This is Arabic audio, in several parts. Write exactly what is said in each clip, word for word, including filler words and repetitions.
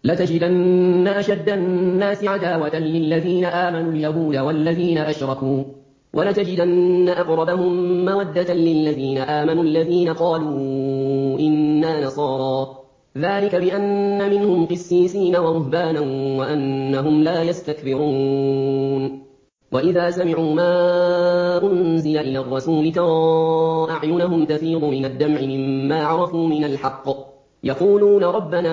لتجدن أشد الناس عداوة للذين آمنوا اليهود والذين أشركوا ولتجدن أقربهم مودة للذين آمنوا الذين قالوا إنا نصارى ذلك بأن منهم قسيسين ورهبانا وأنهم لا يستكبرون وإذا سمعوا ما أنزل إلى الرسول ترى أعينهم تفيض من الدمع مما عرفوا من الحق يقولون ربنا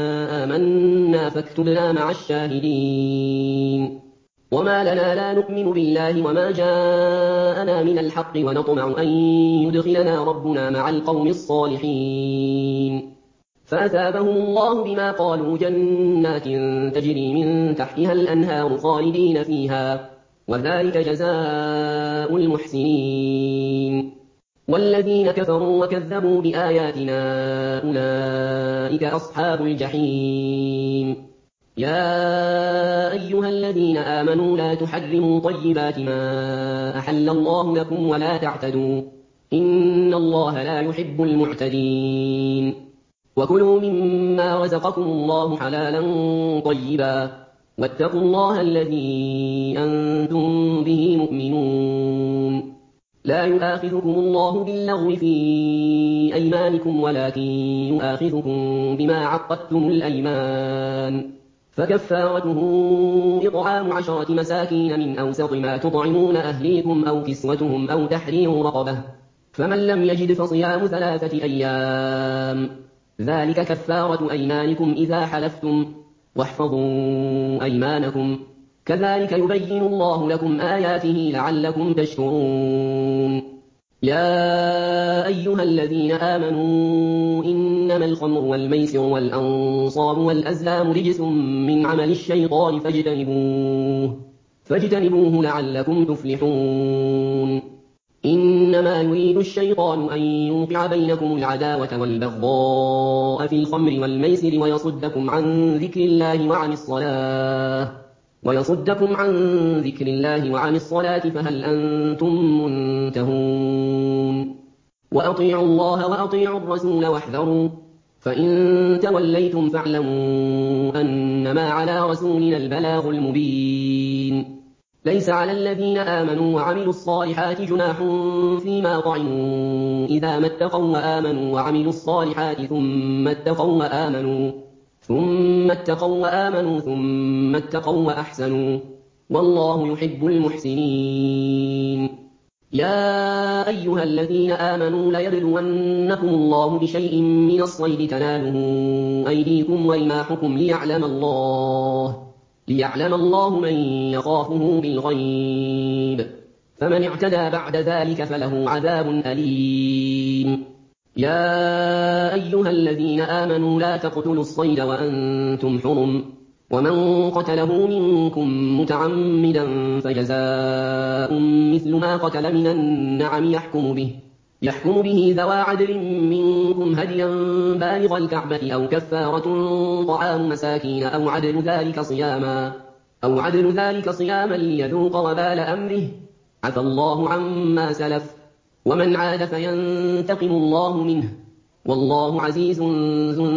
آمنا فاكتبنا مع الشاهدين وما لنا لا نؤمن بالله وما جاءنا من الحق ونطمع أن يدخلنا ربنا مع القوم الصالحين فأثابهم الله بما قالوا جنات تجري من تحتها الأنهار خالدين فيها وذلك جزاء المحسنين والذين كفروا وكذبوا بآياتنا أولئك أصحاب الجحيم يا أيها الذين آمنوا لا تحرموا طيبات ما أحل الله لكم ولا تعتدوا إن الله لا يحب المعتدين وكلوا مما رزقكم الله حلالا طيبا واتقوا الله الذي أنتم به مؤمنون لا يؤاخذكم الله باللغو في أيمانكم ولكن يؤاخذكم بما عقدتم الأيمان فكفارته إطعام عشرة مساكين من أوسط ما تطعمون أهليكم أو كسوتهم أو تحرير رقبة فمن لم يجد فصيام ثلاثة أيام ذلك كفارة أيمانكم إذا حلفتم واحفظوا أيمانكم كذلك يبين الله لكم آياته لعلكم تشكرون يا أيها الذين آمنوا إنما الخمر والميسر والأنصاب والأزلام رجس من عمل الشيطان فاجتنبوه فاجتنبوه لعلكم تفلحون إنما يريد الشيطان أن يوقع بينكم العداوة والبغضاء في الخمر والميسر ويصدكم عن ذكر الله وعن الصلاة ويصدكم عن ذكر الله وعن الصلاة فهل أنتم منتهون وأطيعوا الله وأطيعوا الرسول واحذروا فإن توليتم فاعلموا أنما على رسولنا البلاغ المبين ليس على الذين آمنوا وعملوا الصالحات جناح فيما طعموا إذا ما اتقوا وآمنوا وعملوا الصالحات ثم اتقوا وآمنوا ثم اتقوا وآمنوا ثم اتقوا وأحسنوا والله يحب المحسنين يا أيها الذين آمنوا ليبلونكم الله بشيء من الصيد تناله أيديكم ورماحكم ليعلم الله ليعلم الله من يخافه بالغيب فمن اعتدى بعد ذلك فله عذاب أليم يا أيها الذين آمنوا لا تقتلوا الصيد وأنتم حرم ومن قتله منكم متعمدا فجزاء مثل ما قتل من النعم يحكم به يحكم به ذوى عدل منكم هديا بالغ الكعبة أو كفارة طعام مساكين أو عدل ذلك صياما أو عدل ذلك صياما ليذوق وبال أمره عفى الله عما سلف ومن عاد فينتقم الله منه والله عزيز ذو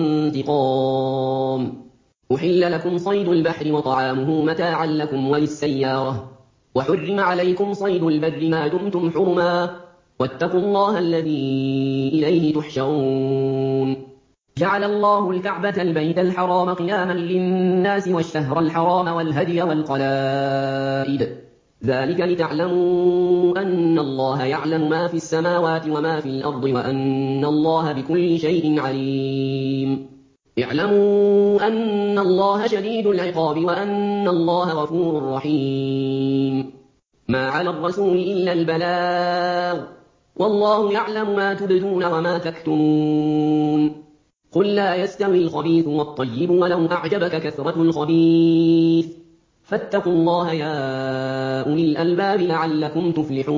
انتقام أحل لكم صيد البحر وطعامه متاعا لكم وللسيارة وحرم عليكم صيد البر ما دمتم حرما واتقوا الله الذي إليه تحشرون جعل الله الكعبة البيت الحرام قياما للناس والشهر الحرام والهدي والقلائد ذلك لتعلموا أن الله يعلم ما في السماوات وما في الأرض وأن الله بكل شيء عليم اعلموا أن الله شديد العقاب وأن الله غفور رحيم ما على الرسول إلا البلاغ والله يعلم ما تبدون وما تكتمون قل لا يستوي الخبيث والطيب ولو أعجبك كثرة الخبيث فاتقوا الله يا أولي الألباب لعلكم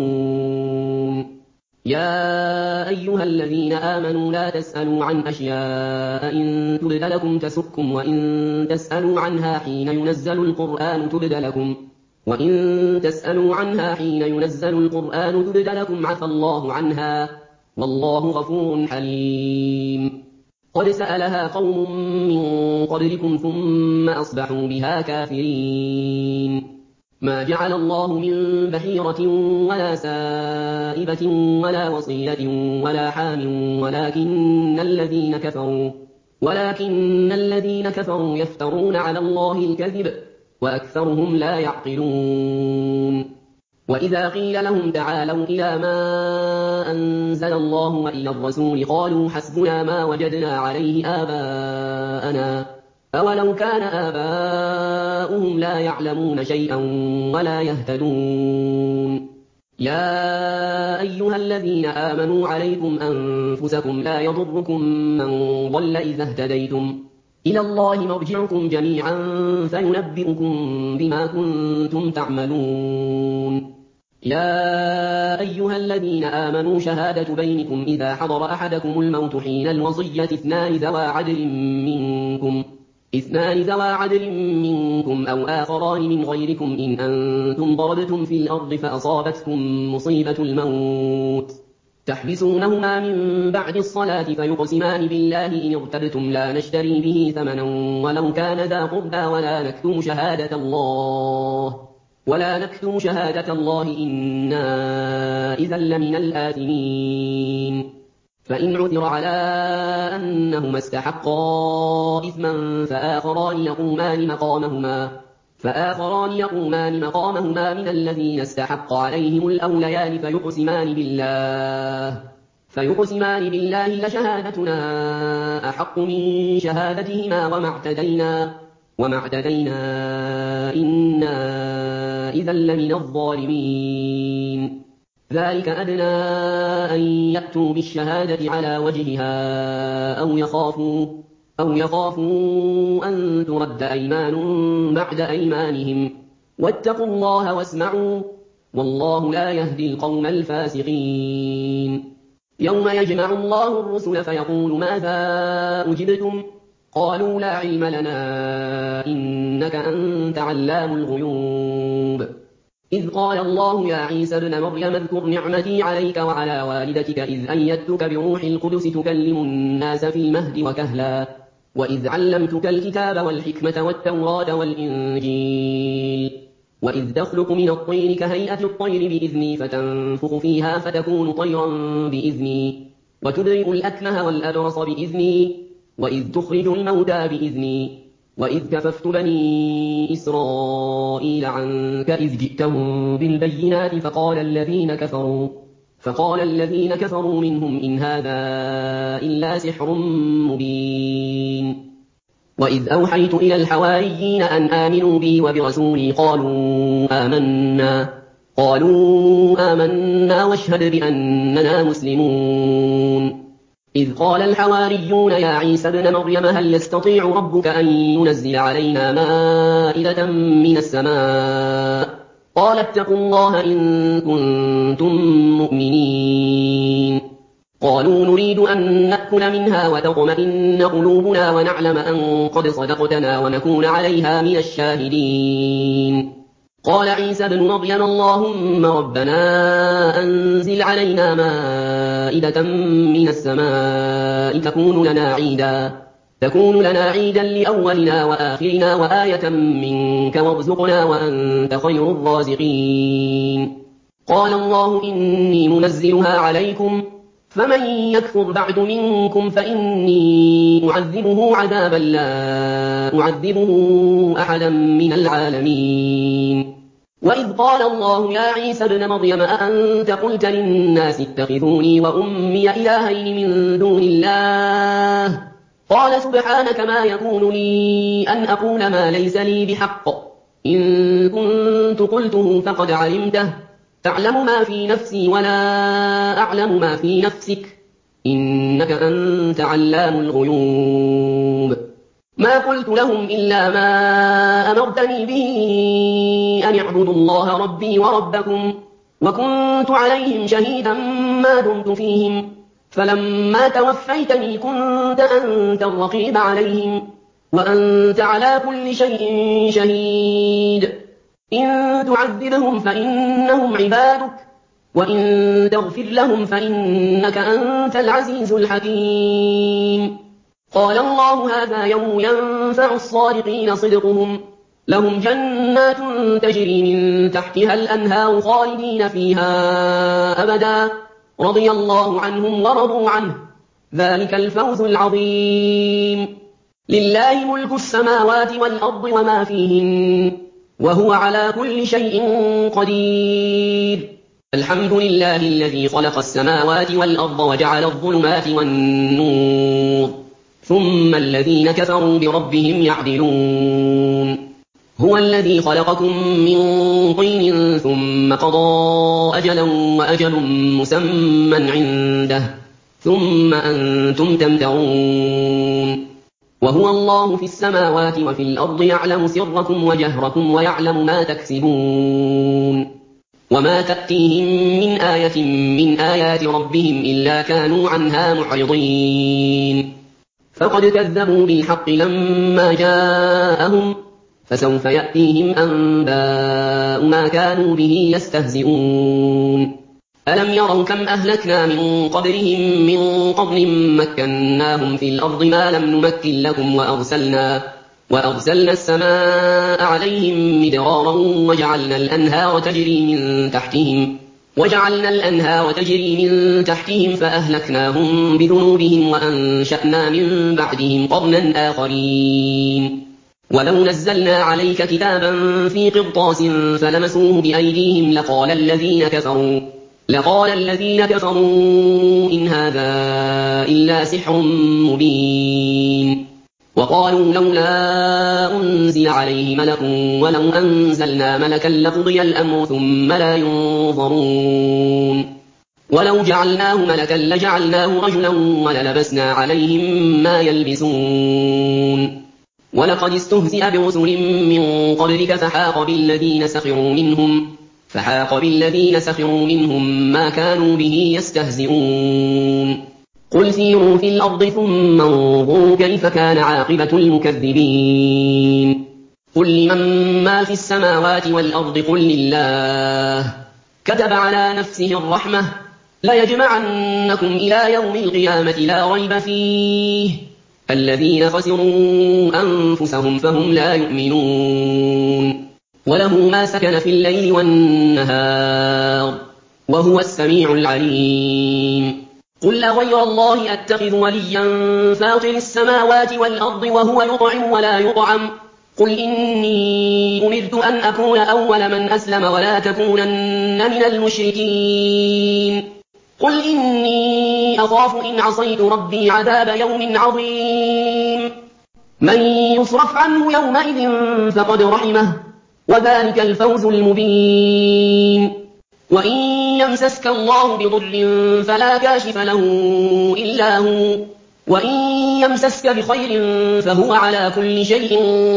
تفلحون يا أيها الذين آمنوا لا تسألوا عن أشياء إن تبد لكم تسؤكم وإن تسألوا عنها حين ينزل القرآن تبد لكم وإن تسألوا عنها حين ينزل القرآن تبد لكم عفى الله عنها والله غفور حليم قد سألها قوم من قبلكم ثم أصبحوا بها كافرين ما جعل الله من بحيرة ولا سائبة ولا وصيلة ولا حام ولكن الذين كفروا ولكن الذين كفروا يفترون على الله الكذب وأكثرهم لا يعقلون وإذا قيل لهم تعالوا إلى ما أنزل الله وإلى الرسول قالوا حسبنا ما وجدنا عليه آباءنا أولو كان آباؤهم لا يعلمون شيئا ولا يهتدون يا أيها الذين آمنوا عليكم أنفسكم لا يضركم من ضل إذا اهتديتم إلى الله مرجعكم جميعا فينبئكم بما كنتم تعملون يا أيها الذين آمنوا شهادة بينكم إذا حضر أحدكم الموت حين الوصية اثنان ذوى عدل منكم اثنان ذوى عدل منكم أو آخران من غيركم إن أنتم ضربتم في الأرض فأصابتكم مصيبة الموت تحبسونهما من بعد الصلاة فيقسمان بالله إن ارتبتم لا نشتري به ثمنا ولو كان ذا قربى ولا نكتم شهادة الله ولا نكتم شهادة الله إنا إذا لمن الآثمين فإن عثر على أنهما استحقا إثما فآخران يقومان مقامهما فآخران يقومان مقامهما من الذين استحق عليهم الأوليان فيقسمان بالله فيقسمان بالله لشهادتنا أحق من شهادتهما وما اعتدينا وما اعتدينا إنا إذا لمن الظالمين ذلك أدنى أن يأتوا بالشهادة على وجهها أو يخافوا أو يخافوا أن ترد أيمان بعد أيمانهم واتقوا الله واسمعوا والله لا يهدي القوم الفاسقين يوم يجمع الله الرسل فيقول ماذا أجبتم قالوا لا علم لنا إنك أنت علام الغيوب إذ قال الله يا عيسى ابن مريم اذكر نعمتي عليك وعلى والدتك إذ أيدتك بروح القدس تكلم الناس في المهد وكهلا وإذ علمتك الكتاب والحكمة والتوراة والإنجيل وإذ تخلق من الطين كهيئة الطير بإذني فتنفخ فيها فتكون طيرا بإذني وتبرئ الأكمه والأبرص بإذني وإذ تخرج الموتى بإذني وإذ كففت بني إسرائيل عنك إذ جئتهم بالبينات فقال الذين كفروا فقال الذين كفروا منهم إن هذا إلا سحر مبين وإذ أوحيت إلى الحواريين أن آمنوا بي وبرسولي قالوا آمنا قالوا آمنا واشهد بأننا مسلمون إذ قال الحواريون يا عيسى ابن مريم هل يستطيع ربك أن ينزل علينا مائدة من السماء قال اتقوا الله إن كنتم مؤمنين قالوا نريد أن نأكل منها وتطمئن قلوبنا ونعلم أن قد صدقتنا ونكون عليها من الشاهدين قال عيسى ابن مريم اللهم ربنا أنزل علينا مائدة من السماء تكون لنا عيدا تكون لنا عيدا لأولنا وآخرنا وآية منك وارزقنا وأنت خير الرازقين قال الله إني منزلها عليكم فمن يكفر بعد منكم فإني أعذبه عذابا لا أعذبه أحدا من العالمين وإذ قال الله يا عيسى ابن مريم أأنت قلت للناس اتخذوني وأمي إلهين من دون الله قال سبحانك ما يكون لي أن أقول ما ليس لي بحق إن كنت قلته فقد علمته تعلم ما في نفسي ولا أعلم ما في نفسك إنك أنت علام الغيوب ما قلت لهم إلا ما أمرتني به أن اعبدوا الله ربي وربكم وكنت عليهم شهيدا ما دمت فيهم فلما توفيتني كنت أنت الرقيب عليهم وأنت على كل شيء شهيد إن تعذبهم فإنهم عبادك وإن تغفر لهم فإنك أنت العزيز الحكيم قال الله هذا يوم ينفع الصادقين صدقهم لهم جنات تجري من تحتها الأنهار خالدين فيها أبدا رضي الله عنهم ورضوا عنه ذلك الفوز العظيم لله ملك السماوات والأرض وما فيهن وهو على كل شيء قدير الحمد لله الذي خلق السماوات والأرض وجعل الظلمات والنور ثم الذين كفروا بربهم يعدلون هو الذي خلقكم من طين ثم قضى أجلا وأجل مسمى عنده ثم أنتم تمترون وهو الله في السماوات وفي الأرض يعلم سركم وجهركم ويعلم ما تكسبون وما تأتيهم من آية من آيات ربهم إلا كانوا عنها معرضين فقد كذبوا بالحق لما جاءهم فسوف يأتيهم أنباء ما كانوا به يستهزئون ألم يروا كم أهلكنا من قبلهم من قرن مكناهم في الأرض ما لم نمكن لكم وأرسلنا, وأرسلنا السماء عليهم مدرارا وجعلنا الأنهار تجري من تحتهم وجعلنا الأنهار تجري من تحتهم فأهلكناهم بذنوبهم وأنشأنا من بعدهم قرنا آخرين ولو نزلنا عليك كتابا في قرطاس فلمسوه بأيديهم لقال الذين كفروا لقال الذين كفروا إن هذا إلا سحر مبين وقالوا لولا أنزل عليه ملك ولو أنزلنا ملكا لقضي الأمر ثم لا ينظرون ولو جعلناه ملكا لجعلناه رجلا وللبسنا عليهم ما يلبسون ولقد استهزئ برسل من قبلك فحاق بالذين سخروا منهم فحاق بالذين سخروا منهم ما كانوا به يستهزئون قل سيروا في الأرض ثم انظروا كيف كان عاقبة المكذبين قل لمن ما في السماوات والأرض قل لله كتب على نفسه الرحمة ليجمعنكم إلى يوم القيامة لا ريب فيه الذين خسروا أنفسهم فهم لا يؤمنون وله ما سكن في الليل والنهار وهو السميع العليم قل أغير الله أتخذ وليا فاطر السماوات والأرض وهو يطعم ولا يطعم قل إني أمرت أن أكون أول من أسلم ولا تكونن من المشركين قل إني أخاف إن عصيت ربي عذاب يوم عظيم من يصرف عنه يومئذ فقد رحمه وذلك الفوز المبين وإن يمسسك الله بضر فلا كاشف له إلا هو وإن يمسسك بخير فهو على كل شيء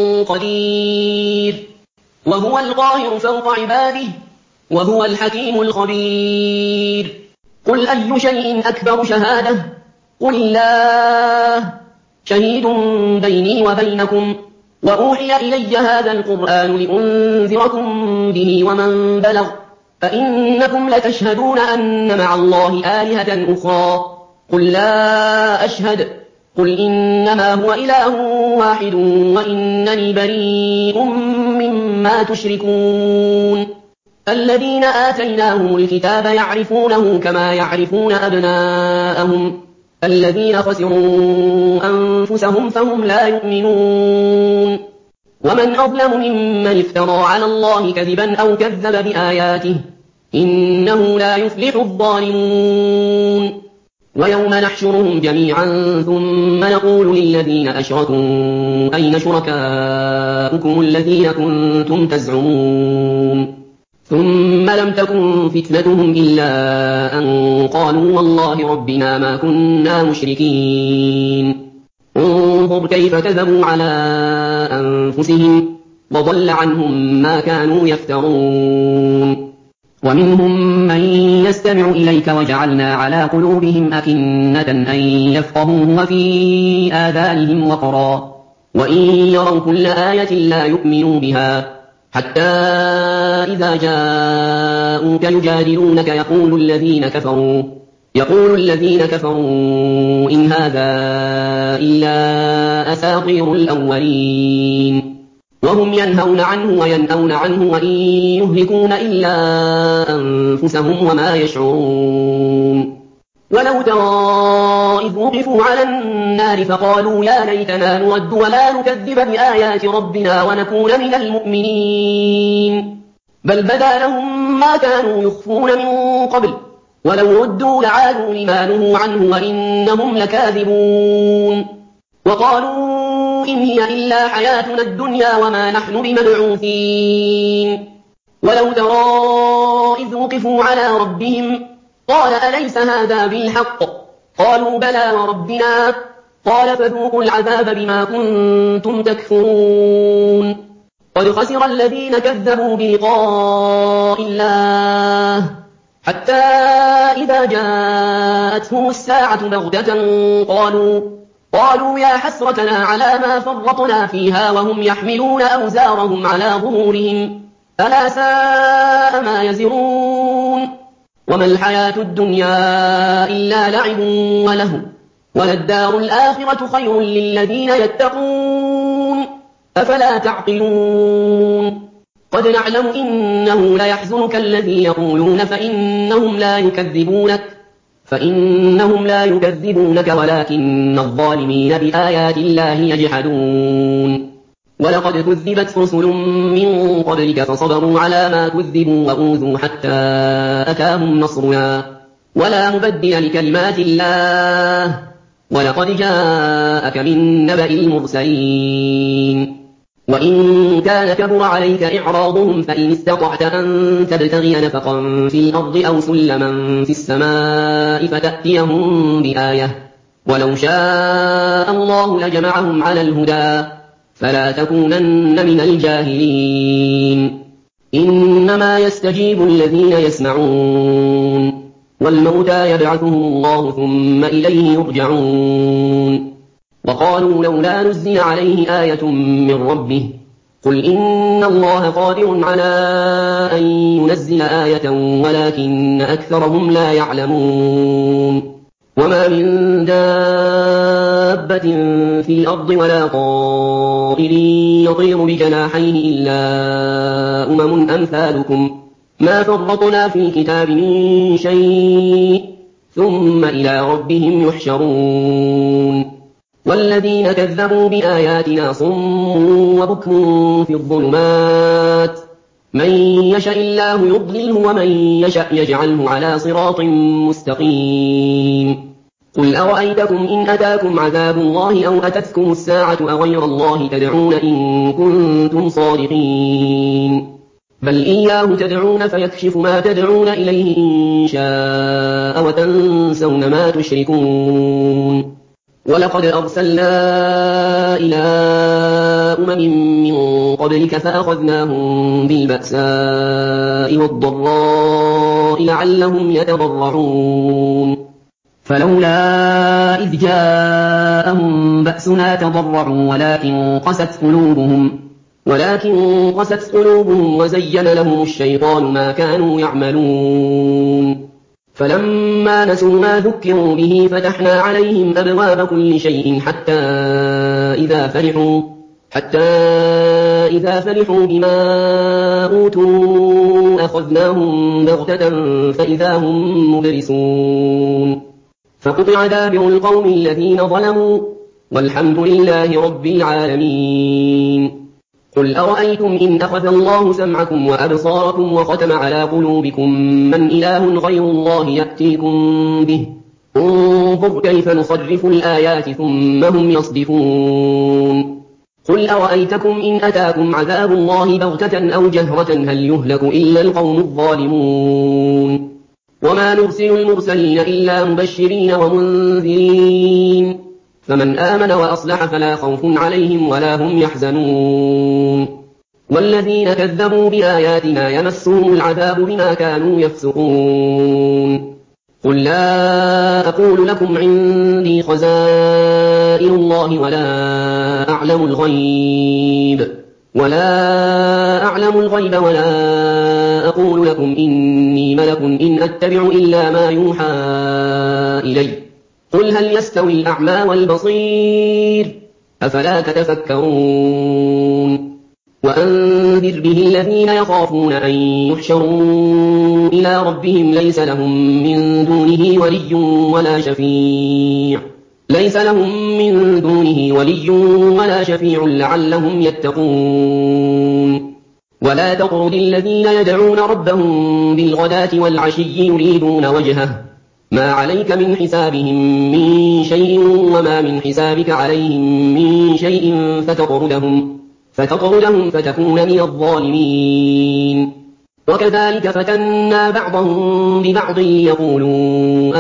قدير وهو القاهر فوق عباده وهو الحكيم الخبير قل أي شيء أكبر شهادة قل الله شهيد بيني وبينكم وأوحي إلي هذا القرآن لأنذركم به ومن بلغ فإنكم لتشهدون أن مع الله آلهة أخرى قل لا أشهد قل إنما هو إله واحد وإنني بريء مما تشركون الذين آتيناهم الكتاب يعرفونه كما يعرفون أبناءهم الذين خسروا أنفسهم فهم لا يؤمنون ومن أظلم ممن افترى على الله كذبا أو كذب بآياته إنه لا يفلح الظالمون ويوم نحشرهم جميعا ثم نقول للذين أشركوا أين شركاؤكم الذين كنتم تزعمون ثم لم تكن فتنتهم إلا أن قالوا والله ربنا ما كنا مشركين انظر كيف كذبوا على أنفسهم وضل عنهم ما كانوا يفترون ومنهم من يستمع إليك وجعلنا على قلوبهم أكنة أن يفقهوه وفي آذانهم وقرا وإن يروا كل آية لا يؤمنوا بها حتى إذا جاءوك يجادلونك يقول الذين كفروا يقول الذين كفروا إن هذا إلا أساطير الأولين وهم ينهون عنه وينأون عنه وإن يهلكون إلا أنفسهم وما يشعرون ولو ترى إذ وقفوا على النار فقالوا يا ليتنا نرد ولا نكذب بآيات ربنا ونكون من المؤمنين بل بدا لهم ما كانوا يخفون من قبل ولو ردوا لعادوا لما نهوا عنه وإنهم لكاذبون وقالوا إن هي إلا حياتنا الدنيا وما نحن بمبعوثين ولو ترى إذ وقفوا على ربهم قال أليس هذا بالحق قالوا بلى وربنا قال فذوقوا العذاب بما كنتم تكفرون قد خسر الذين كذبوا بلقاء الله حتى إذا جاءتهم الساعة بغتة قالوا قالوا يا حسرتنا على ما فرطنا فيها وهم يحملون أوزارهم على ظهورهم ألا ساء ما يزرون وما الحياة الدنيا إلا لعب وله وللدار الآخرة خير للذين يتقون أفلا تعقلون قد نعلم إنه ليحزنك الذي يقولون فإنهم لا يكذبونك فإنهم لا يكذبونك ولكن الظالمين بآيات الله يجحدون ولقد كذبت رسل من قبلك فصبروا على ما كذبوا وأوذوا حتى أتاهم نصرنا ولا مبدل لكلمات الله ولقد جاءك من نبأ المرسلين وإن كان كبر عليك إعراضهم فإن استطعت أن تبتغي نفقا في الأرض أو سلما في السماء فتأتيهم بآية ولو شاء الله لجمعهم على الهدى فلا تكونن من الجاهلين إنما يستجيب الذين يسمعون والموتى يبعثهم الله ثم إليه يرجعون وقالوا لولا نزل عليه آية من ربه قل إن الله قادر على أن ينزل آية ولكن أكثرهم لا يعلمون وما من دابة في الأرض ولا طائر يطير بجناحيه إلا أمم أمثالكم ما فرطنا في الكتاب من شيء ثم إلى ربهم يحشرون والذين كذبوا بآياتنا صم وبكم في الظلمات من يشاء الله يضلله ومن يشاء يجعله على صراط مستقيم قل أرأيتكم إن أتاكم عذاب الله أو أتتكم الساعة أغير الله تدعون إن كنتم صادقين بل إياه تدعون فيكشف ما تدعون إليه إن شاء وتنسون ما تشركون ولقد أرسلنا إلى أمم من قبلك فأخذناهم بالبأساء والضراء لعلهم يتضرعون فلولا إذ جاءهم بأسنا تضرعوا ولكن قست قلوبهم ولكن قست قلوبهم وزين لهم الشيطان ما كانوا يعملون فلما نسوا ما ذكروا به فتحنا عليهم أبواب كل شيء حتى إذا فرحوا حتى إذا فرحوا بما أوتوا أخذناهم بغتة فإذا هم مبلسون فقطع دابر القوم الذين ظلموا والحمد لله رب العالمين قل أرأيتم إن أخذ الله سمعكم وأبصاركم وختم على قلوبكم من إله غير الله يأتيكم به انظر كيف نصرف الآيات ثم هم يصدفون قل أرأيتكم إن أتاكم عذاب الله بغتة أو جهرة هل يهلك إلا القوم الظالمون وما نرسل المرسلين إلا مبشرين ومنذرين فمن آمن وأصلح فلا خوف عليهم ولا هم يحزنون والذين كذبوا بآياتنا يمسهم العذاب بما كانوا يفسقون قل لا أقول لكم عندي خزائن الله ولا أعلم الغيب ولا أعلم الغيب ولا أقول لكم إني ملك إن أتبع إلا ما يوحى إلي قل هل يستوي الأعمى والبصير أفلا تتفكرون وأنذر به الذين يخافون أن يحشروا إلى ربهم ليس لهم من دونه ولي ولا شفيع ليس لهم من دونه ولي ولا شفيع لعلهم يتقون ولا تطرد الذين يدعون ربهم بالغداة والعشي يريدون وجهه ما عليك من حسابهم من شيء وما من حسابك عليهم من شيء فتطردهم فتطردهم فتكون من الظالمين وكذلك فتنا بعضهم ببعض ليقولوا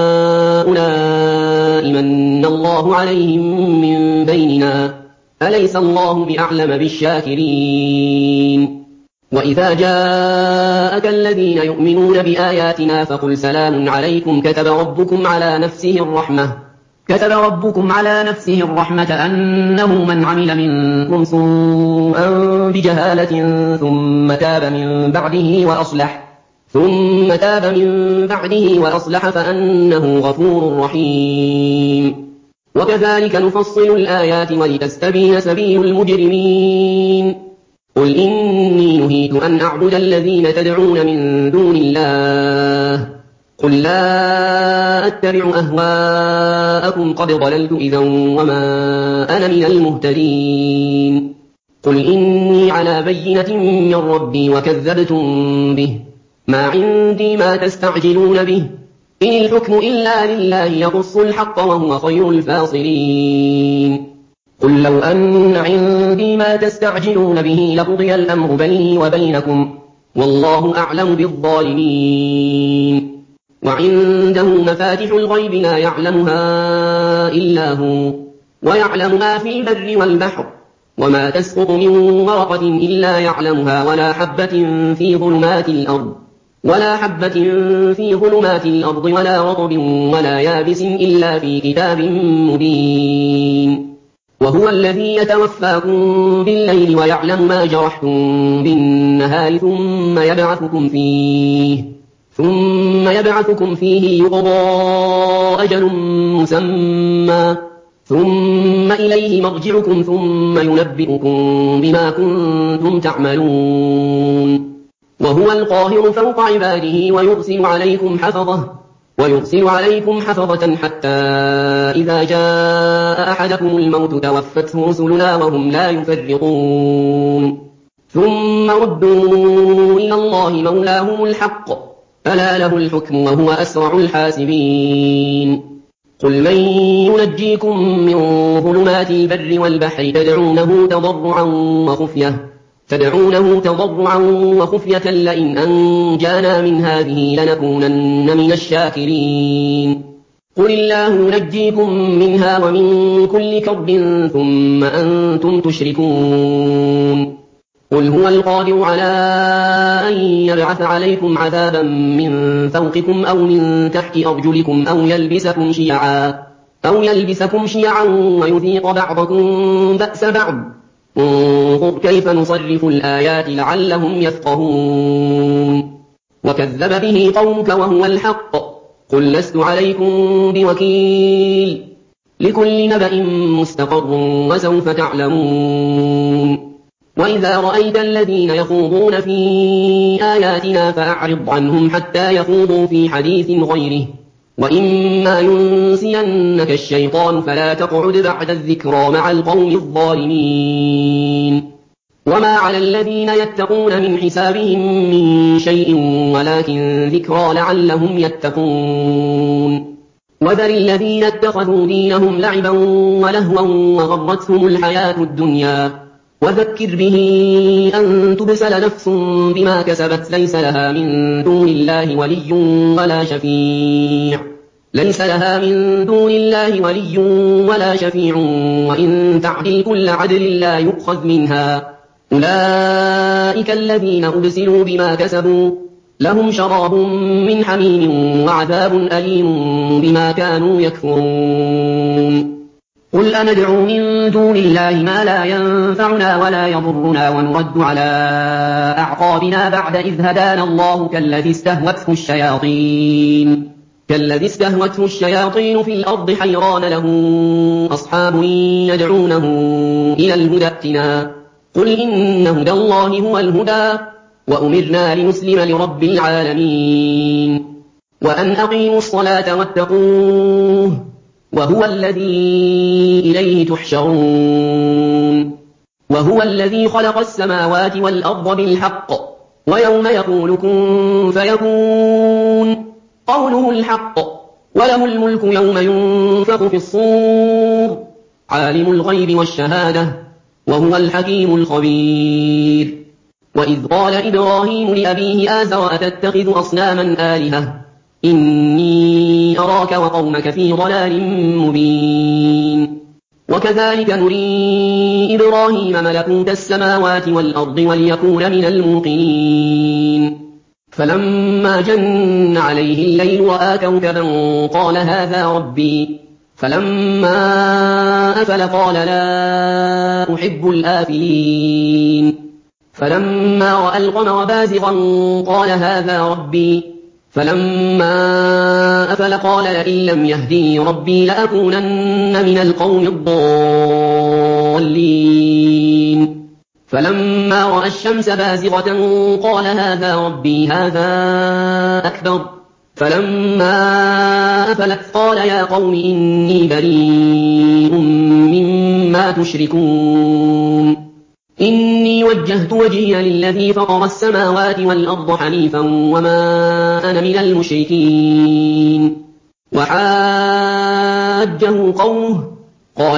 أهؤلاء من الله عليهم من بيننا أليس الله بأعلم بالشاكرين وإذا جاءك الذين يؤمنون بآياتنا فقل سلام عليكم كتب ربكم على نفسه الرحمة كتب ربكم على نفسه الرحمة أنه من عمل منكم سوءا بجهالة ثم تاب من بعده وأصلح ثم تاب من بعده وأصلح فأنه غفور رحيم وكذلك نفصل الآيات ولتستبين سبيل المجرمين قل إني نهيت أن أعبد الذين تدعون من دون الله قل لا أتبع أهواءكم قد ضللت إذا وما أنا من المهتدين قل إني على بينة من ربي وكذبتم به ما عندي ما تستعجلون به إن الحكم إلا لله يقص الحق وهو خير الفاصلين قل لو أن عندي ما تستعجلون به لقضي الأمر بيني وبينكم والله أعلم بالظالمين وعنده مفاتح الغيب لا يعلمها إلا هو ويعلم ما في البر والبحر وما تسقط من ورقة إلا يعلمها ولا حبة في ظلمات الأرض ولا حبة في ظلمات الأرض ولا رطب ولا يابس إلا في كتاب مبين وهو الذي يتوفاكم بالليل ويعلم ما جرحتم بالنهار ثم يبعثكم فيه ثم يبعثكم فيه يقضى أجل مسمى ثم إليه مرجعكم ثم ينبئكم بما كنتم تعملون وهو القاهر فوق عباده ويرسل عليكم حفظة ويرسل عليكم حفظة حتى إذا جاء أحدكم الموت توفته رسلنا وهم لا يفرطون ثم ردوا إلى الله مولاهم الحق ألا له الحكم وهو أسرع الحاسبين قل من ينجيكم من ظلمات البر والبحر تدعونه تضرعا وخفية تدعونه تضرعا وخفية لئن أنجانا من هذه لنكونن من الشاكرين قل الله ينجيكم منها ومن كل كرب ثم أنتم تشركون قل هو القادر على أن يبعث عليكم عذابا من فوقكم أو من تحت أرجلكم أو يلبسكم شيعا أو يلبسكم شيعا ويذيق بعضكم بأس بعض انظر كيف نصرف الآيات لعلهم يفقهون وكذب به قومك وهو الحق قل لست عليكم بوكيل لكل نبأ مستقر وسوف تعلمون وإذا رأيت الذين يخوضون في آياتنا فأعرض عنهم حتى يخوضوا في حديث غيره وإما ينسينك الشيطان فلا تقعد بعد الذكرى مع القوم الظالمين وما على الذين يتقون من حسابهم من شيء ولكن ذكرى لعلهم يتقون وذر الذين اتخذوا دينهم لعبا ولهوا وغرتهم الحياة الدنيا وذكر به أن تبسل نفس بما كسبت ليس لها من دون الله ولي ولا شفيع ليس لها من دون الله ولي ولا شفيع وإن تعدل كل عدل لا يؤخذ منها أولئك الذين أبسلوا بما كسبوا لهم شراب من حميم وعذاب أليم بما كانوا يكفرون قل أندعو من دون الله ما لا ينفعنا ولا يضرنا ونرد على أعقابنا بعد إذ هدانا الله كالذي استهوته الشياطين كالذي استهوته الشياطين في الأرض حيران له أصحاب يدعونه إلى الهدى ائتنا قل إن هدى الله هو الهدى وأمرنا لنسلم لرب العالمين وأن أقيموا الصلاة واتقوه وهو الذي إليه تحشرون وهو الذي خلق السماوات والأرض بالحق ويوم يقول كن فيكون قوله الحق وله الملك يوم ينفخ في الصور عالم الغيب والشهادة وهو الحكيم الخبير وإذ قال إبراهيم لأبيه آزر أتتخذ أصناما آلهة إني أراك وقومك في ضلال مبين وكذلك نري إبراهيم ملكوت السماوات والأرض وليكون من الموقنين فلما جن عليه الليل رأى كوكبا قال هذا ربي فلما أفل قال لا أحب الآفلين فلما رأى القمر بازغا قال هذا ربي فلما أفل قال لئن لم يهدني ربي لأكونن من القوم الضالين فلما رأى الشمس بازغة قال هذا ربي هذا أكبر فلما أفلت قال يا قوم إني بريء مما تشركون إني وجهت وجهي للذي فطر السماوات والأرض حنيفا وما أنا من المشركين وحاجه قومه قال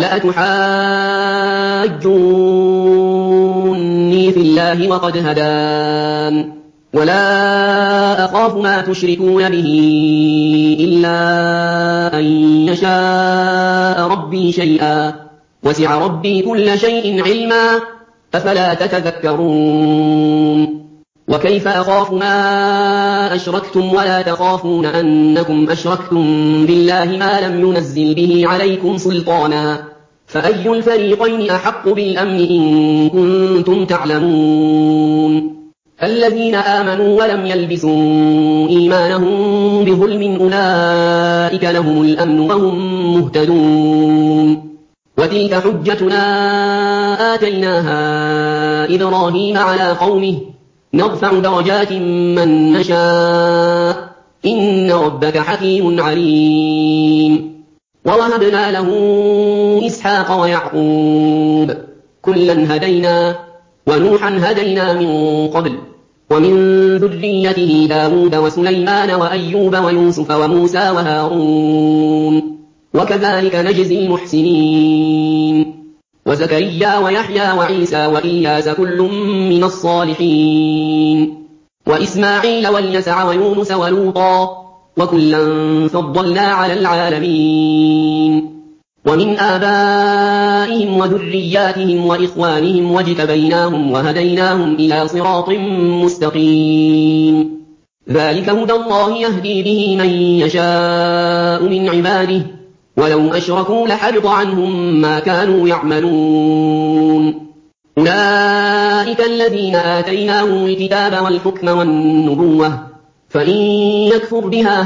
أتحاجوني في الله وقد هدان ولا أخاف ما تشركون به إلا أن يشاء ربي شيئا وسع ربي كل شيء علما أفلا تتذكرون وكيف أخاف ما أشركتم ولا تخافون أنكم أشركتم بالله ما لم ينزل به عليكم سلطانا فأي الفريقين أحق بالأمن إن كنتم تعلمون الذين آمنوا ولم يلبسوا إيمانهم بظلم أولئك لهم الأمن وهم مهتدون وتلك حجتنا آتيناها إبراهيم على قومه نرفع درجات من نشاء إن ربك حكيم عليم ووهبنا له إسحاق ويعقوب كلا هدينا ونوحا هدينا من قبل ومن ذريته داود وسليمان وأيوب ويوسف وموسى وهارون وكذلك نجزي المحسنين وزكريا ويحيى وعيسى وإياس كل من الصالحين وإسماعيل واليسع ويونس ولوطا وكلا فضلنا على العالمين ومن آبائهم وذرياتهم وإخوانهم واجتبيناهم وهديناهم إلى صراط مستقيم ذلك هدى الله يهدي به من يشاء من عباده ولو أشركوا لحبط عنهم ما كانوا يعملون أولئك الذين آتيناهم الكتاب والحكم والنبوة فإن يكفر بها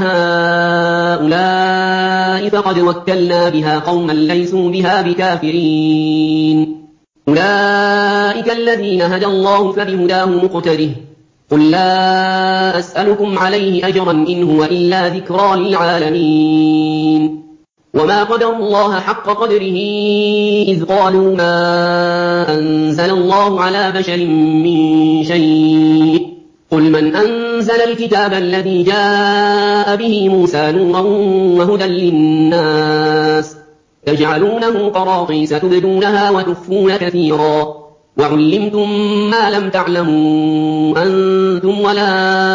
هؤلاء فقد وكلنا بها قوما ليسوا بها بكافرين أولئك الذين هدى الله فبهداه مقتده قل لا أسألكم عليه أجرا إن هو إلا ذكرى للعالمين وما قدر الله حق قدره إذ قالوا ما أنزل الله على بشر من شيء قل من أنزل الكتاب الذي جاء به موسى نورا وهدى للناس تجعلونه قراطيس تبدونها وتخفون كثيرا وعلمتم ما لم تعلموا أنتم ولا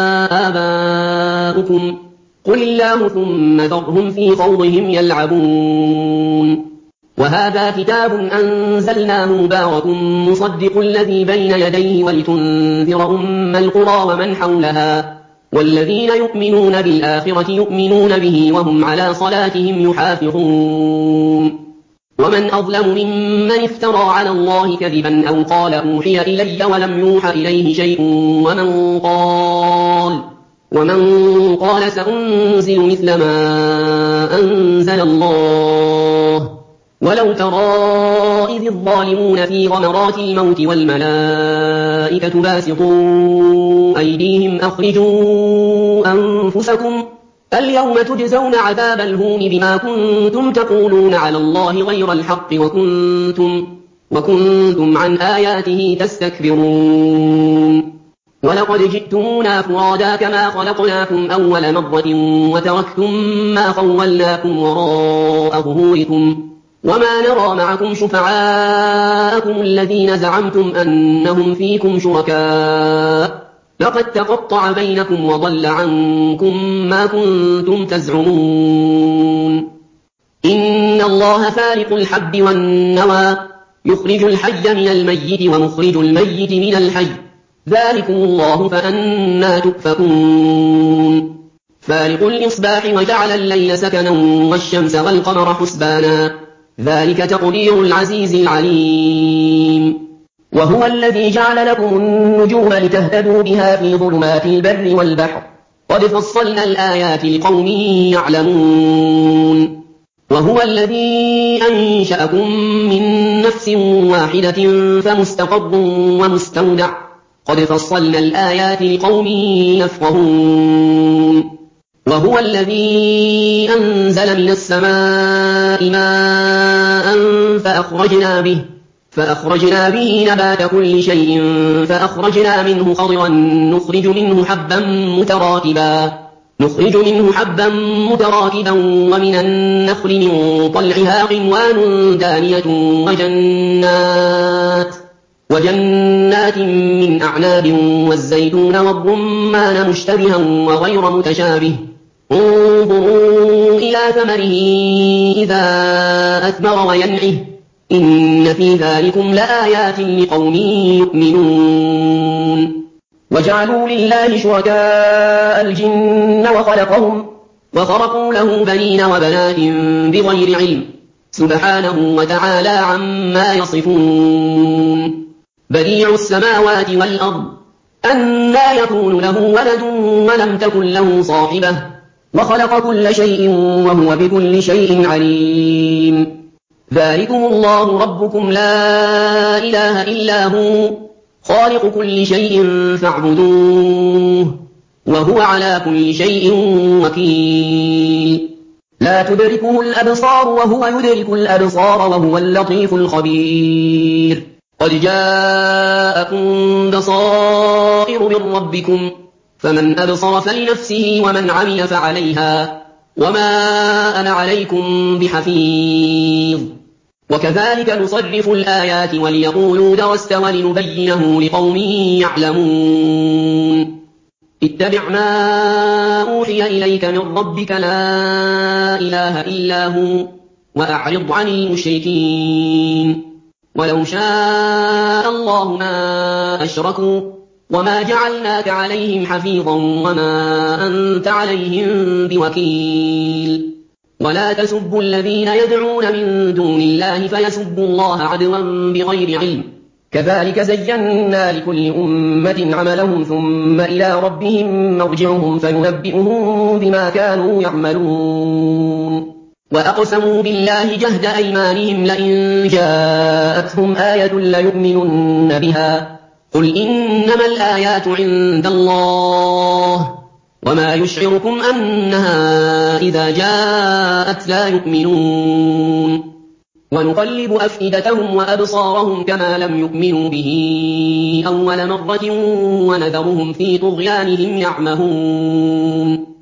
آباؤكم قل الله ثم ذرهم في خوضهم يلعبون وهذا كتاب أنزلناه مبارك مصدق الذي بين يديه ولتنذر أم القرى ومن حولها والذين يؤمنون بالآخرة يؤمنون به وهم على صلاتهم يحافظون ومن أظلم ممن افترى على الله كذبا أو قال أوحي إلي ولم يوحى إليه شيء ومن قال ومن قال سأنزل مثل ما أنزل الله ولو ترى إذ الظالمون في غمرات الموت والملائكة باسطوا أيديهم أخرجوا أنفسكم اليوم تجزون عذاب الهون بما كنتم تقولون على الله غير الحق وكنتم, وكنتم عن آياته تستكبرون ولقد جئتمونا فرادا كما خلقناكم أول مرة وتركتم ما خولناكم وراء ظهوركم وما نرى معكم شفعاءكم الذين زعمتم أنهم فيكم شركاء لقد تقطع بينكم وضل عنكم ما كنتم تزعمون إن الله فالق الحب والنوى يخرج الحي من الميت ومخرج الميت من الحي ذلكم الله فأنى تؤفكون فالق الإصباح وجعل الليل سكنا والشمس والقمر حسبانا ذلك تقدير العزيز العليم وهو الذي جعل لكم النجوم لتهتدوا بها في ظلمات البر والبحر قد فصلنا الآيات لقوم يعلمون وهو الذي أنشأكم من نفس واحدة فمستقر ومستودع قد فصلنا الآيات لقوم يفقهون وهو الذي أنزل من السماء ماء فأخرجنا به فأخرجنا به نبات كل شيء فأخرجنا منه خضرا نخرج منه حبا متراكبا نخرج منه حبا متراكبا ومن النخل من طلعها قنوان دانية وجنات وجنات من أعناب والزيتون والرمان مشتبها وغير متشابه انظروا إلى ثمره إذا أثمر وينعه إن في ذلكم لآيات لقوم يؤمنون وجعلوا لله شركاء الجن وخلقهم وخرقوا له بنين وبنات بغير علم سبحانه وتعالى عما يصفون بديع السماوات والأرض أنى يكون له ولد ولم تكن له صاحبة وخلق كل شيء وهو بكل شيء عليم ذلكم الله ربكم لا إله إلا هو خالق كل شيء فاعبدوه وهو على كل شيء وكيل لا تدركه الأبصار وهو يدرك الأبصار وهو اللطيف الخبير قد جاءكم بصائر من ربكم فمن أبصر فلنفسه ومن عمل فعليها وما أنا عليكم بحفيظ وكذلك نصرف الآيات وليقولوا درست ولنبينه لقوم يعلمون اتبع ما أوحي إليك من ربك لا إله إلا هو وأعرض عن المشركين ولو شاء الله ما أشركوا وما جعلناك عليهم حفيظا وما أنت عليهم بوكيل ولا تسبوا الذين يدعون من دون الله فيسبوا الله عدوا بغير علم كذلك زينا لكل أمة عملهم ثم إلى ربهم مرجعهم فينبئهم بما كانوا يعملون وأقسموا بالله جهد أيمانهم لئن جاءتهم آية ليؤمنن بها قل إنما الآيات عند الله وما يشعركم أنها إذا جاءت لا يؤمنون ونقلب أفئدتهم وأبصارهم كما لم يؤمنوا به أول مرة ونذرهم في طغيانهم يعمهون